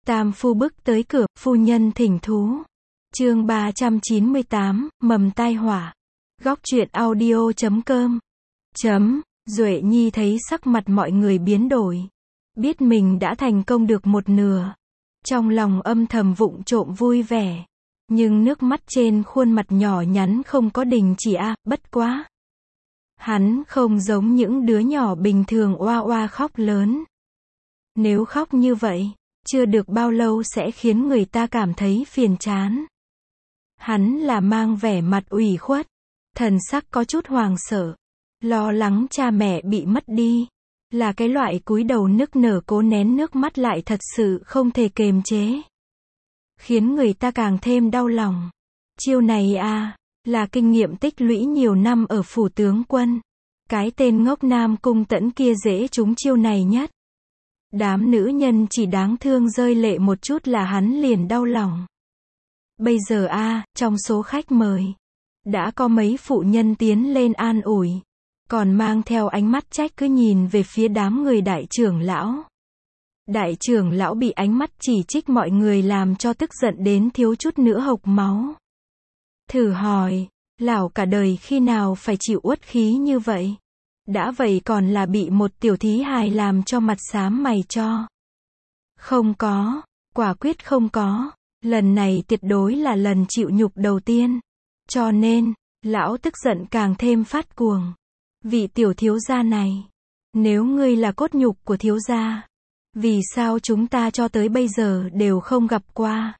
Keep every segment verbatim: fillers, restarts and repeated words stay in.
Tam phu bước tới cửa, phu nhân thỉnh thú. Chương ba trăm chín mươi tám, mầm tai họa. Góc truyện audio chấm com. Chấm, Duệ Nhi thấy sắc mặt mọi người biến đổi. Biết mình đã thành công được một nửa. Trong lòng âm thầm vụng trộm vui vẻ. Nhưng nước mắt trên khuôn mặt nhỏ nhắn không có đình chỉ a, à, bất quá. Hắn không giống những đứa nhỏ bình thường oa oa khóc lớn. Nếu khóc như vậy, chưa được bao lâu sẽ khiến người ta cảm thấy phiền chán. Hắn là mang vẻ mặt ủy khuất, thần sắc có chút hoàng sợ, lo lắng cha mẹ bị mất đi, là cái loại cúi đầu nức nở cố nén nước mắt lại thật sự không thể kềm chế, khiến người ta càng thêm đau lòng. Chiêu này à, là kinh nghiệm tích lũy nhiều năm ở phủ tướng quân. Cái tên ngốc Nam Cung Tẫn kia dễ trúng chiêu này nhất. Đám nữ nhân chỉ đáng thương rơi lệ một chút là hắn liền đau lòng. Bây giờ a, à, trong số khách mời, đã có mấy phụ nhân tiến lên an ủi, còn mang theo ánh mắt trách cứ nhìn về phía đám người đại trưởng lão. Đại trưởng lão bị ánh mắt chỉ trích mọi người làm cho tức giận đến thiếu chút nữa hộc máu. Thử hỏi, lão cả đời khi nào phải chịu uất khí như vậy? Đã vậy còn là bị một tiểu thí hài làm cho mặt xám mày cho. Không có, quả quyết không có. Lần này tuyệt đối là lần chịu nhục đầu tiên. Cho nên, lão tức giận càng thêm phát cuồng. Vị tiểu thiếu gia này, nếu ngươi là cốt nhục của thiếu gia, vì sao chúng ta cho tới bây giờ đều không gặp qua?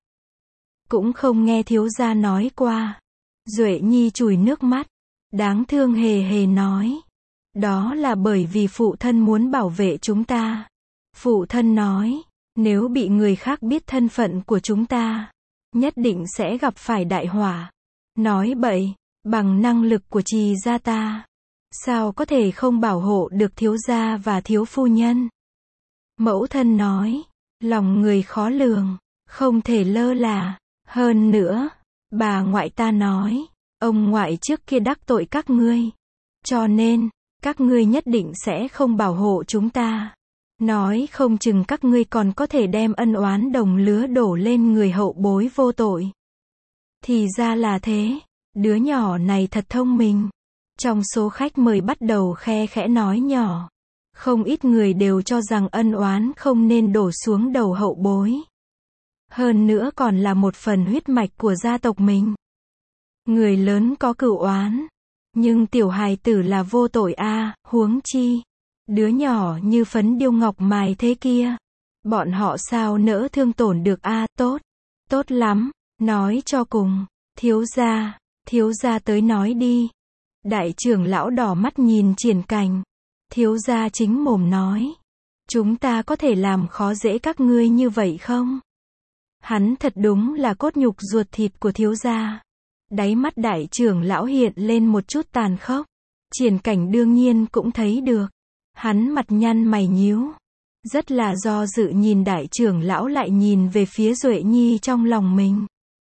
Cũng không nghe thiếu gia nói qua. Duệ Nhi chùi nước mắt, đáng thương hề hề nói. Đó là bởi vì phụ thân muốn bảo vệ chúng ta. Phụ thân nói, nếu bị người khác biết thân phận của chúng ta, nhất định sẽ gặp phải đại họa. Nói bậy, bằng năng lực của Trì gia ta, sao có thể không bảo hộ được thiếu gia và thiếu phu nhân? Mẫu thân nói, lòng người khó lường, không thể lơ là. Hơn nữa, bà ngoại ta nói, ông ngoại trước kia đắc tội các ngươi, cho nên các ngươi nhất định sẽ không bảo hộ chúng ta. Nói không chừng các ngươi còn có thể đem ân oán đồng lứa đổ lên người hậu bối vô tội. Thì ra là thế, đứa nhỏ này thật thông minh. Trong số khách mời bắt đầu khe khẽ nói nhỏ. Không ít người đều cho rằng ân oán không nên đổ xuống đầu hậu bối. Hơn nữa còn là một phần huyết mạch của gia tộc mình. Người lớn có cửu oán, nhưng tiểu hài tử là vô tội a, à, huống chi đứa nhỏ như phấn điêu ngọc mài thế kia, bọn họ sao nỡ thương tổn được a? À, tốt, tốt lắm, nói cho cùng, thiếu gia, thiếu gia tới nói đi. Đại trưởng lão đỏ mắt nhìn Triển Cảnh, thiếu gia chính mồm nói, chúng ta có thể làm khó dễ các ngươi như vậy không? Hắn thật đúng là cốt nhục ruột thịt của thiếu gia. Đáy mắt đại trưởng lão hiện lên một chút tàn khốc. Triển Cảnh đương nhiên cũng thấy được. Hắn mặt nhăn mày nhíu, rất là do dự nhìn đại trưởng lão lại nhìn về phía Duệ Nhi trong lòng mình.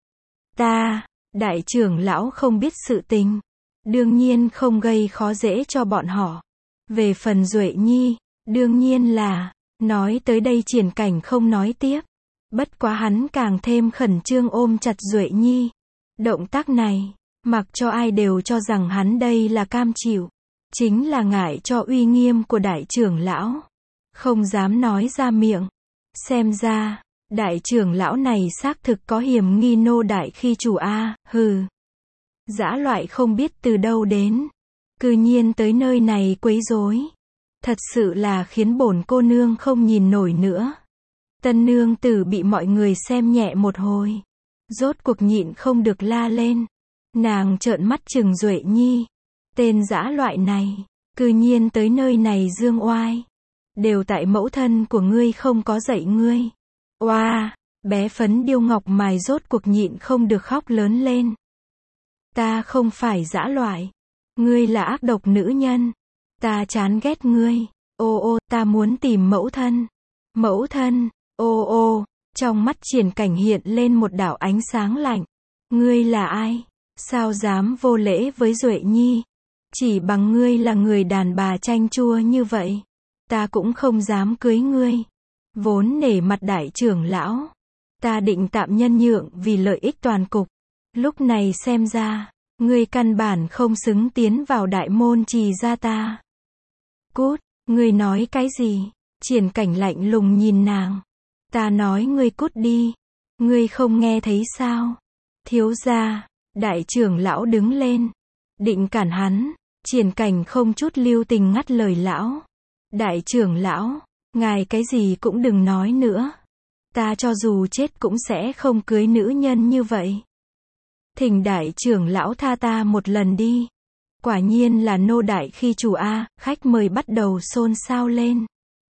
Ta, đại trưởng lão không biết sự tình, đương nhiên không gây khó dễ cho bọn họ. Về phần Duệ Nhi, đương nhiên là, nói tới đây Triển Cảnh không nói tiếp. Bất quá hắn càng thêm khẩn trương ôm chặt Duệ Nhi. Động tác này, mặc cho ai đều cho rằng hắn đây là cam chịu. Chính là ngại cho uy nghiêm của đại trưởng lão. Không dám nói ra miệng. Xem ra, đại trưởng lão này xác thực có hiểm nghi nô đại khi chủ a, hừ. Dã loại không biết từ đâu đến. Cư nhiên tới nơi này quấy rối. Thật sự là khiến bổn cô nương không nhìn nổi nữa. Tân nương tử bị mọi người xem nhẹ một hồi. Rốt cuộc nhịn không được la lên. Nàng trợn mắt trừng Duệ Nhi. Tên dã loại này, cư nhiên tới nơi này dương oai. Đều tại mẫu thân của ngươi không có dạy ngươi. Oa, bé phấn điêu ngọc mài rốt cuộc nhịn không được khóc lớn lên. Ta không phải dã loại. Ngươi là ác độc nữ nhân. Ta chán ghét ngươi. Ô ô, ta muốn tìm mẫu thân. Mẫu thân, ô ô, trong mắt Triển Cảnh hiện lên một đạo ánh sáng lạnh. Ngươi là ai? Sao dám vô lễ với Duệ Nhi? Chỉ bằng ngươi là người đàn bà chanh chua như vậy, ta cũng không dám cưới ngươi. Vốn nể mặt đại trưởng lão, ta định tạm nhân nhượng vì lợi ích toàn cục. Lúc này xem ra, ngươi căn bản không xứng tiến vào đại môn trì gia ta. Cút, ngươi nói cái gì? Triển Cảnh lạnh lùng nhìn nàng. Ta nói ngươi cút đi. Ngươi không nghe thấy sao? Thiếu gia, đại trưởng lão đứng lên, định cản hắn. Triển Cảnh không chút lưu tình ngắt lời lão. Đại trưởng lão, ngài cái gì cũng đừng nói nữa. Ta cho dù chết cũng sẽ không cưới nữ nhân như vậy. Thỉnh đại trưởng lão tha ta một lần đi. Quả nhiên là nô đại khi chủ a, khách mời bắt đầu xôn xao lên.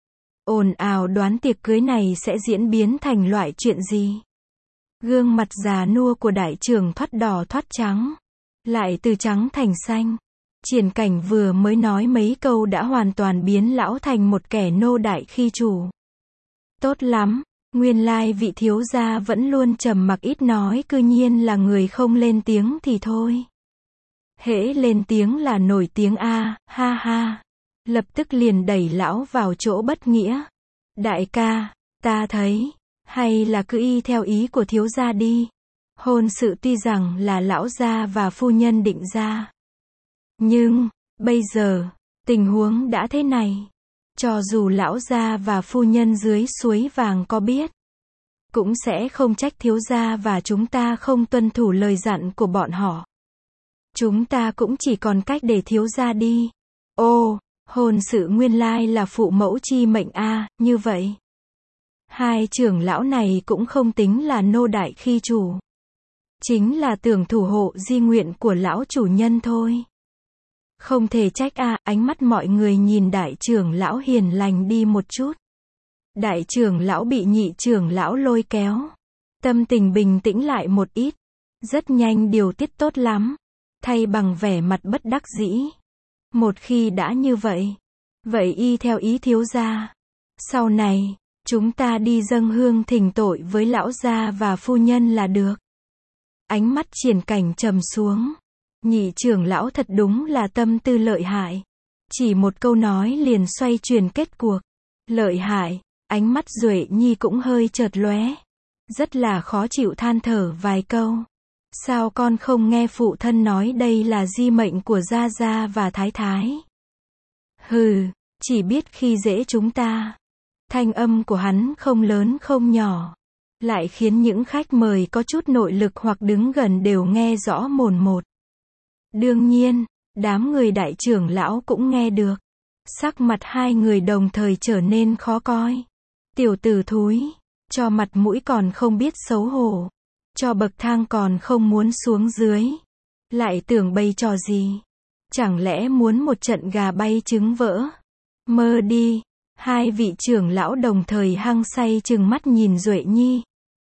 Ồn ào đoán tiệc cưới này sẽ diễn biến thành loại chuyện gì? Gương mặt già nua của đại trưởng thoát đỏ thoát trắng, lại từ trắng thành xanh. Triển Cảnh vừa mới nói mấy câu đã hoàn toàn biến lão thành một kẻ nô đại khi chủ. Tốt lắm, nguyên lai vị thiếu gia vẫn luôn trầm mặc ít nói cư nhiên là người không lên tiếng thì thôi. Hễ lên tiếng là nổi tiếng a, ha ha. Lập tức liền đẩy lão vào chỗ bất nghĩa. Đại ca, ta thấy, hay là cứ y theo ý của thiếu gia đi. Hôn sự tuy rằng là lão gia và phu nhân định ra. Nhưng, bây giờ, tình huống đã thế này. Cho dù lão gia và phu nhân dưới suối vàng có biết, cũng sẽ không trách thiếu gia và chúng ta không tuân thủ lời dặn của bọn họ. Chúng ta cũng chỉ còn cách để thiếu gia đi. Ô, hôn sự nguyên lai là phụ mẫu chi mệnh a, như vậy. Hai trưởng lão này cũng không tính là nô đại khi chủ. Chính là tưởng thủ hộ di nguyện của lão chủ nhân thôi. Không thể trách a, ánh mắt mọi người nhìn đại trưởng lão hiền lành đi một chút. Đại trưởng lão bị nhị trưởng lão lôi kéo. Tâm tình bình tĩnh lại một ít. Rất nhanh điều tiết tốt lắm. Thay bằng vẻ mặt bất đắc dĩ. Một khi đã như vậy, vậy y theo ý thiếu gia. Sau này, chúng ta đi dâng hương thỉnh tội với lão gia và phu nhân là được. Ánh mắt Triển Cảnh trầm xuống. Nhị trưởng lão thật đúng là tâm tư lợi hại. Chỉ một câu nói liền xoay chuyển kết cuộc. Lợi hại, ánh mắt Duệ Nhi cũng hơi chợt lóe. Rất là khó chịu than thở vài câu. Sao con không nghe phụ thân nói đây là di mệnh của gia gia và thái thái? Hừ, chỉ biết khi dễ chúng ta. Thanh âm của hắn không lớn không nhỏ, lại khiến những khách mời có chút nội lực hoặc đứng gần đều nghe rõ mồn một. Đương nhiên, đám người đại trưởng lão cũng nghe được. Sắc mặt hai người đồng thời trở nên khó coi. Tiểu tử thúi, cho mặt mũi còn không biết xấu hổ. Cho bậc thang còn không muốn xuống dưới. Lại tưởng bày trò gì? Chẳng lẽ muốn một trận gà bay trứng vỡ? Mơ đi. Hai vị trưởng lão đồng thời hăng say trừng mắt nhìn Duệ Nhi.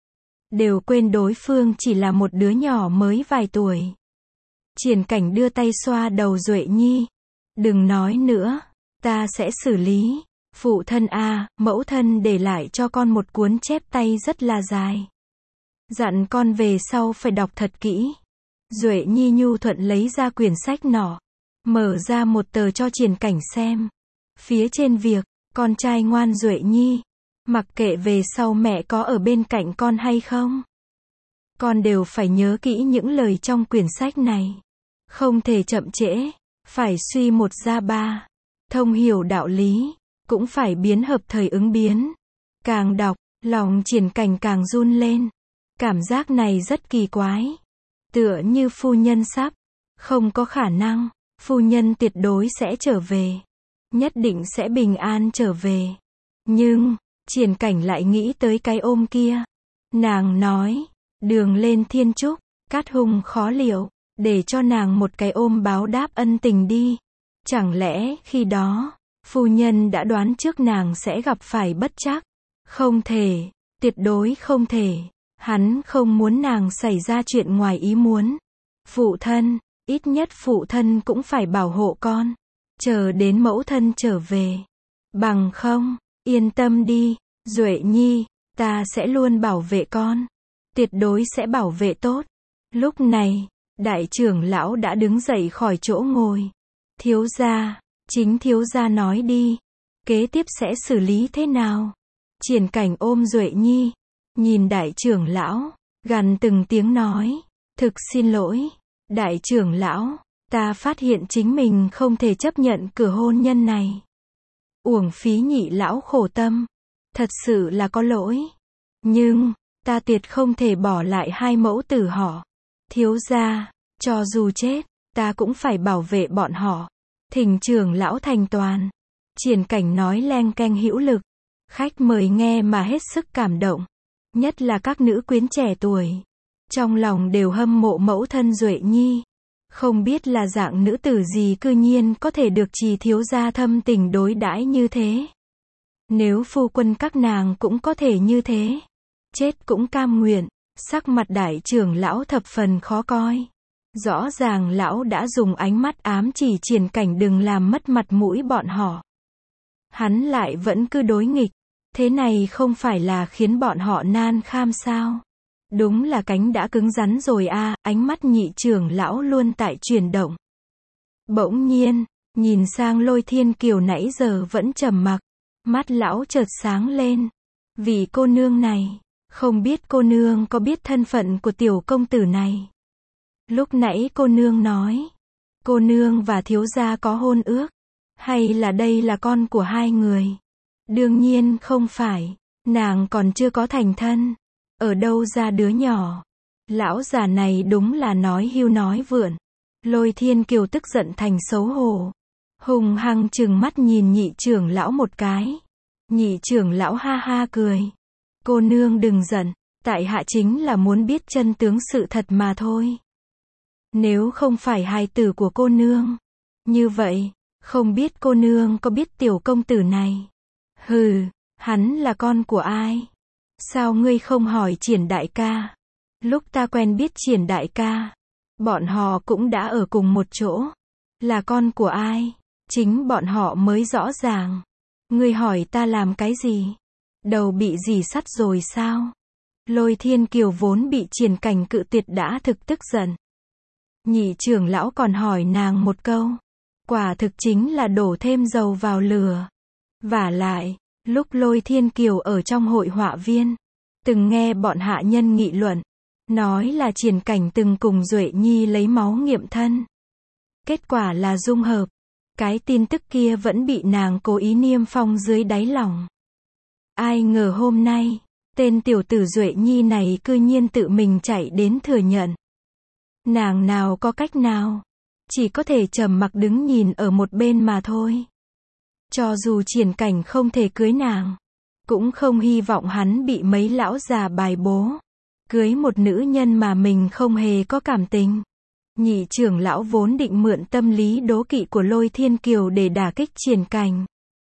Đều quên đối phương chỉ là một đứa nhỏ mới vài tuổi. Triển Cảnh đưa tay xoa đầu Duệ Nhi. Đừng nói nữa, ta sẽ xử lý. Phụ thân a, mẫu thân để lại cho con một cuốn chép tay rất là dài. Dặn con về sau phải đọc thật kỹ. Duệ Nhi nhu thuận lấy ra quyển sách nọ. Mở ra một tờ cho Triển Cảnh xem. Phía trên việc, con trai ngoan Duệ Nhi. Mặc kệ về sau mẹ có ở bên cạnh con hay không. Con đều phải nhớ kỹ những lời trong quyển sách này. Không thể chậm trễ. Phải suy một ra ba. Thông hiểu đạo lý. Cũng phải biến hợp thời ứng biến. Càng đọc, lòng Triển Cảnh càng run lên. Cảm giác này rất kỳ quái. Tựa như phu nhân sắp. Không có khả năng. Phu nhân tuyệt đối sẽ trở về. Nhất định sẽ bình an trở về. Nhưng, Triển Cảnh lại nghĩ tới cái ôm kia. Nàng nói, đường lên thiên trúc, cát hung khó liệu, để cho nàng một cái ôm báo đáp ân tình đi. Chẳng lẽ khi đó, phu nhân đã đoán trước nàng sẽ gặp phải bất trắc? Không thể, tuyệt đối không thể. Hắn không muốn nàng xảy ra chuyện ngoài ý muốn. Phụ thân, ít nhất phụ thân cũng phải bảo hộ con. Chờ đến mẫu thân trở về. Bằng không, yên tâm đi, Duệ Nhi, ta sẽ luôn bảo vệ con. Tuyệt đối sẽ bảo vệ tốt. Lúc này, đại trưởng lão đã đứng dậy khỏi chỗ ngồi. Thiếu gia, chính thiếu gia nói đi. Kế tiếp sẽ xử lý thế nào? Triển Cảnh ôm Duệ Nhi, nhìn đại trưởng lão, gằn từng tiếng nói, thực xin lỗi, đại trưởng lão, ta phát hiện chính mình không thể chấp nhận cửa hôn nhân này. Uổng phí nhị lão khổ tâm, thật sự là có lỗi. Nhưng, ta tuyệt không thể bỏ lại hai mẫu tử họ. Thiếu gia, cho dù chết, ta cũng phải bảo vệ bọn họ. Thỉnh trưởng lão thành toàn. Triển Cảnh nói leng keng hữu lực. Khách mời nghe mà hết sức cảm động. Nhất là các nữ quyến trẻ tuổi. Trong lòng đều hâm mộ mẫu thân Duệ Nhi. Không biết là dạng nữ tử gì cư nhiên có thể được Trì thiếu gia thâm tình đối đãi như thế. Nếu phu quân các nàng cũng có thể như thế, chết cũng cam nguyện. Sắc mặt đại trưởng lão thập phần khó coi. Rõ ràng lão đã dùng ánh mắt ám chỉ Triển Cảnh đừng làm mất mặt mũi bọn họ. Hắn lại vẫn cứ đối nghịch. Thế này không phải là khiến bọn họ nan kham sao? Đúng là cánh đã cứng rắn rồi a. À, ánh mắt nhị trưởng lão luôn tại chuyển động. Bỗng nhiên, nhìn sang Lôi Thiên Kiều nãy giờ vẫn trầm mặc. Mắt lão chợt sáng lên. Vì cô nương này, không biết cô nương có biết thân phận của tiểu công tử này. Lúc nãy cô nương nói, cô nương và thiếu gia có hôn ước, hay là đây là con của hai người? Đương nhiên không phải, nàng còn chưa có thành thân, ở đâu ra đứa nhỏ? Lão già này đúng là nói hưu nói vượn. Lôi Thiên Kiều tức giận thành xấu hổ, hùng hăng trừng mắt nhìn nhị trưởng lão một cái. Nhị trưởng lão ha ha cười. Cô nương đừng giận, tại hạ chính là muốn biết chân tướng sự thật mà thôi. Nếu không phải hài tử của cô nương, như vậy, không biết cô nương có biết tiểu công tử này? Hừ, hắn là con của ai? Sao ngươi không hỏi Triển đại ca? Lúc ta quen biết Triển đại ca, bọn họ cũng đã ở cùng một chỗ. Là con của ai? Chính bọn họ mới rõ ràng. Ngươi hỏi ta làm cái gì? Đầu bị dì sắt rồi sao? Lôi Thiên Kiều vốn bị Triển Cảnh cự tuyệt đã thực tức giận. Nhị trưởng lão còn hỏi nàng một câu. Quả thực chính là đổ thêm dầu vào lửa. Vả lại, lúc Lôi Thiên Kiều ở trong hội họa viên, từng nghe bọn hạ nhân nghị luận, nói là Triển Cảnh từng cùng Duệ Nhi lấy máu nghiệm thân. Kết quả là dung hợp. Cái tin tức kia vẫn bị nàng cố ý niêm phong dưới đáy lòng. Ai ngờ hôm nay, tên tiểu tử Duệ Nhi này cư nhiên tự mình chạy đến thừa nhận. Nàng nào có cách nào, chỉ có thể trầm mặc đứng nhìn ở một bên mà thôi. Cho dù Triển Cảnh không thể cưới nàng, cũng không hy vọng hắn bị mấy lão già bài bố, cưới một nữ nhân mà mình không hề có cảm tình. Nhị trưởng lão vốn định mượn tâm lý đố kỵ của Lôi Thiên Kiều để đả kích Triển Cảnh.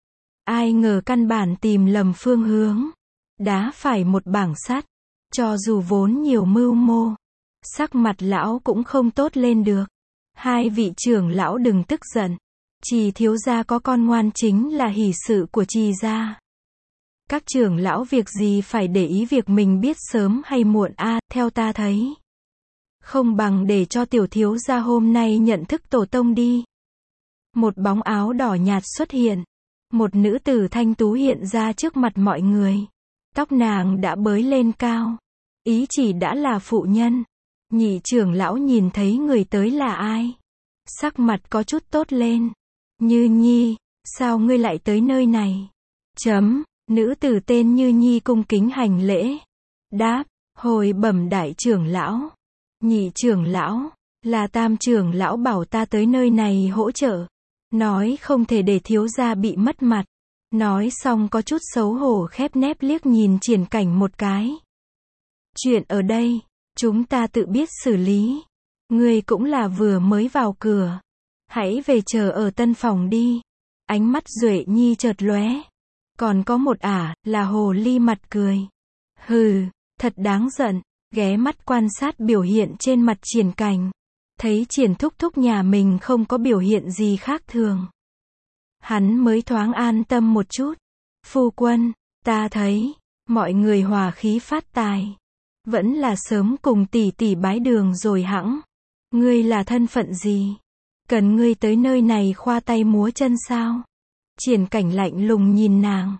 Ai ngờ căn bản tìm lầm phương hướng, đá phải một bảng sắt. Cho dù vốn nhiều mưu mô, sắc mặt lão cũng không tốt lên được. Hai vị trưởng lão đừng tức giận. Trì thiếu gia có con ngoan chính là hỷ sự của Trì gia. Các trưởng lão việc gì phải để ý việc mình biết sớm hay muộn a. À, theo ta thấy, không bằng để cho tiểu thiếu gia hôm nay nhận thức tổ tông đi. Một bóng áo đỏ nhạt xuất hiện. Một nữ tử thanh tú hiện ra trước mặt mọi người. Tóc nàng đã bới lên cao. Ý chỉ đã là phụ nhân. Nhị trưởng lão nhìn thấy người tới là ai, sắc mặt có chút tốt lên. Như Nhi, sao ngươi lại tới nơi này? Chấm, nữ tử tên Như Nhi cung kính hành lễ. Đáp, hồi bẩm đại trưởng lão. Nhị trưởng lão, là tam trưởng lão bảo ta tới nơi này hỗ trợ. Nói không thể để thiếu gia bị mất mặt. Nói xong có chút xấu hổ khép nép liếc nhìn Triển Cảnh một cái. Chuyện ở đây, chúng ta tự biết xử lý. Ngươi cũng là vừa mới vào cửa. Hãy về chờ ở tân phòng đi. Ánh mắt Duệ Nhi chợt lóe. Còn có một ả, là hồ ly mặt cười. Hừ, thật đáng giận. Ghé mắt quan sát biểu hiện trên mặt Triển Cảnh. Thấy Triển thúc thúc nhà mình không có biểu hiện gì khác thường. Hắn mới thoáng an tâm một chút. Phu quân, ta thấy, mọi người hòa khí phát tài. Vẫn là sớm cùng tỷ tỷ bái đường rồi hẵng. Ngươi là thân phận gì? Cần ngươi tới nơi này khoa tay múa chân sao? Triển Cảnh lạnh lùng nhìn nàng.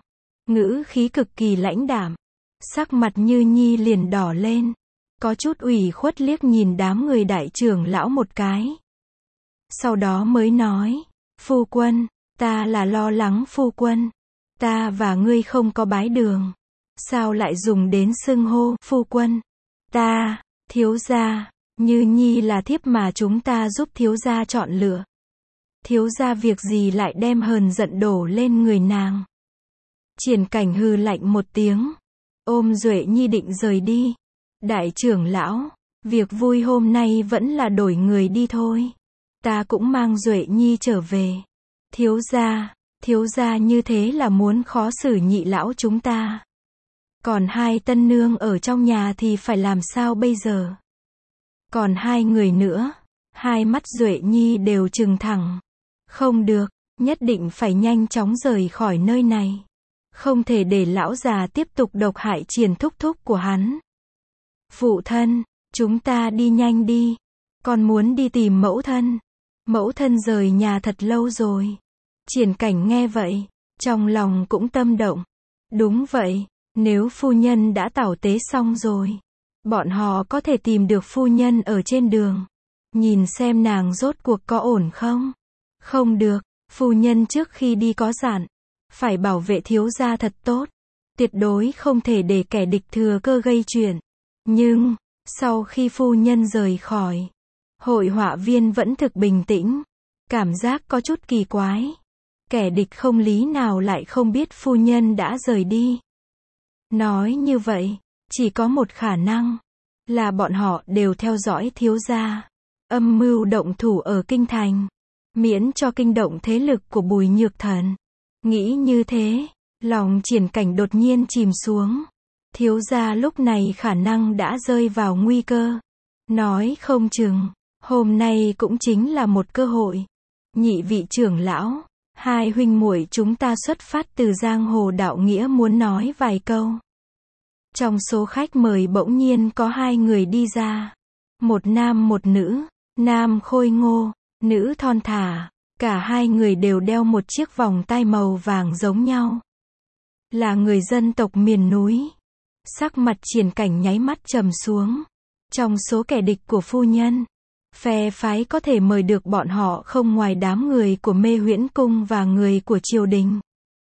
ngữ khí cực kỳ lãnh đạm. Sắc mặt Như Nhi liền đỏ lên, có chút ủy khuất liếc nhìn đám người đại trưởng lão một cái. Sau đó mới nói, phu quân, ta là lo lắng phu quân, ta và ngươi không có bái đường, sao lại dùng đến xưng hô phu quân? Ta, thiếu gia, Như Nhi là thiếp mà chúng ta giúp thiếu gia chọn lựa. Thiếu gia việc gì lại đem hờn giận đổ lên người nàng? Triển Cảnh hừ lạnh một tiếng, ôm Duệ Nhi định rời đi. Đại trưởng lão, việc vui hôm nay vẫn là đổi người đi thôi. Ta cũng mang Duệ Nhi trở về. Thiếu gia, thiếu gia như thế là muốn khó xử nhị lão chúng ta. Còn hai tân nương ở trong nhà thì phải làm sao bây giờ? Còn hai người nữa, hai mắt Duệ Nhi đều trừng thẳng. Không được, nhất định phải nhanh chóng rời khỏi nơi này. Không thể để lão già tiếp tục độc hại Triển thúc thúc của hắn. Phụ thân, chúng ta đi nhanh đi. Con muốn đi tìm mẫu thân. Mẫu thân rời nhà thật lâu rồi. Triển Cảnh nghe vậy, trong lòng cũng tâm động. Đúng vậy, nếu phu nhân đã tảo tế xong rồi, bọn họ có thể tìm được phu nhân ở trên đường. Nhìn xem nàng rốt cuộc có ổn không? Không được, phu nhân trước khi đi có dặn, phải bảo vệ thiếu gia thật tốt. Tuyệt đối không thể để kẻ địch thừa cơ gây chuyện. Nhưng, sau khi phu nhân rời khỏi, hội họa viên vẫn thực bình tĩnh. Cảm giác có chút kỳ quái. Kẻ địch không lý nào lại không biết phu nhân đã rời đi. Nói như vậy, chỉ có một khả năng, là bọn họ đều theo dõi thiếu gia. Âm mưu động thủ ở kinh thành, miễn cho kinh động thế lực của Bùi Nhược Thần. Nghĩ như thế, lòng Triển Cảnh đột nhiên chìm xuống. Thiếu gia lúc này khả năng đã rơi vào nguy cơ. Nói không chừng, hôm nay cũng chính là một cơ hội. Nhị vị trưởng lão, hai huynh muội chúng ta xuất phát từ giang hồ đạo nghĩa muốn nói vài câu. Trong số khách mời bỗng nhiên có hai người đi ra. Một nam một nữ, nam khôi ngô, nữ thon thả. Cả hai người đều đeo một chiếc vòng tai màu vàng giống nhau. Là người dân tộc miền núi. Sắc mặt Triển Cảnh nháy mắt trầm xuống. Trong số kẻ địch của phu nhân, phe phái có thể mời được bọn họ không ngoài đám người của Mê Huyễn Cung và người của triều đình.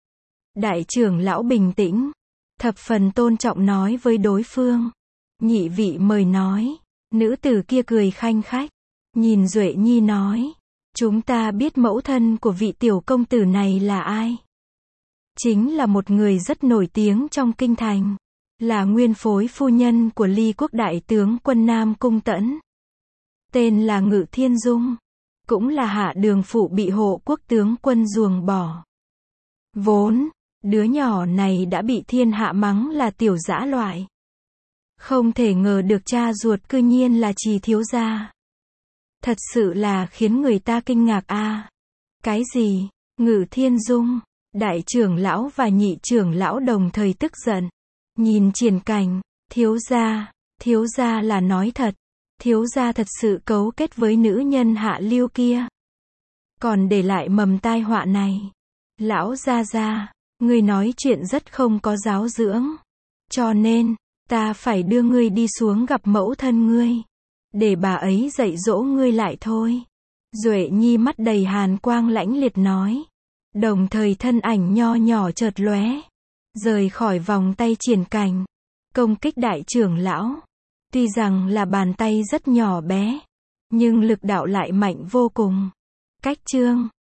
Đại trưởng lão bình tĩnh, thập phần tôn trọng nói với đối phương. Nhị vị mời nói. Nữ tử kia cười khanh khách, nhìn Duệ Nhi nói. Chúng ta biết mẫu thân của vị tiểu công tử này là ai. Chính là một người rất nổi tiếng trong kinh thành. Là nguyên phối phu nhân của Ly Quốc đại tướng quân Nam Cung Tẫn. Tên là Ngự Thiên Dung. Cũng là hạ đường phụ bị hộ quốc tướng quân ruồng bỏ. Vốn, đứa nhỏ này đã bị thiên hạ mắng là tiểu dã loại. Không thể ngờ được cha ruột cư nhiên là Trì thiếu gia. Thật sự là khiến người ta kinh ngạc a. À. Cái gì? Ngự Thiên Dung? Đại trưởng lão và nhị trưởng lão đồng thời tức giận. Nhìn Triển Cảnh, thiếu gia, thiếu gia là nói thật. Thiếu gia thật sự cấu kết với nữ nhân hạ lưu kia. Còn để lại mầm tai họa này. Lão gia gia, ngươi nói chuyện rất không có giáo dưỡng. Cho nên, ta phải đưa ngươi đi xuống gặp mẫu thân ngươi. Để bà ấy dạy dỗ ngươi lại thôi. Duệ Nhi mắt đầy hàn quang lãnh liệt nói. Đồng thời thân ảnh nho nhỏ chợt lóe. Rời khỏi vòng tay Triển Cảnh. Công kích đại trưởng lão. Tuy rằng là bàn tay rất nhỏ bé. Nhưng lực đạo lại mạnh vô cùng. Cách chương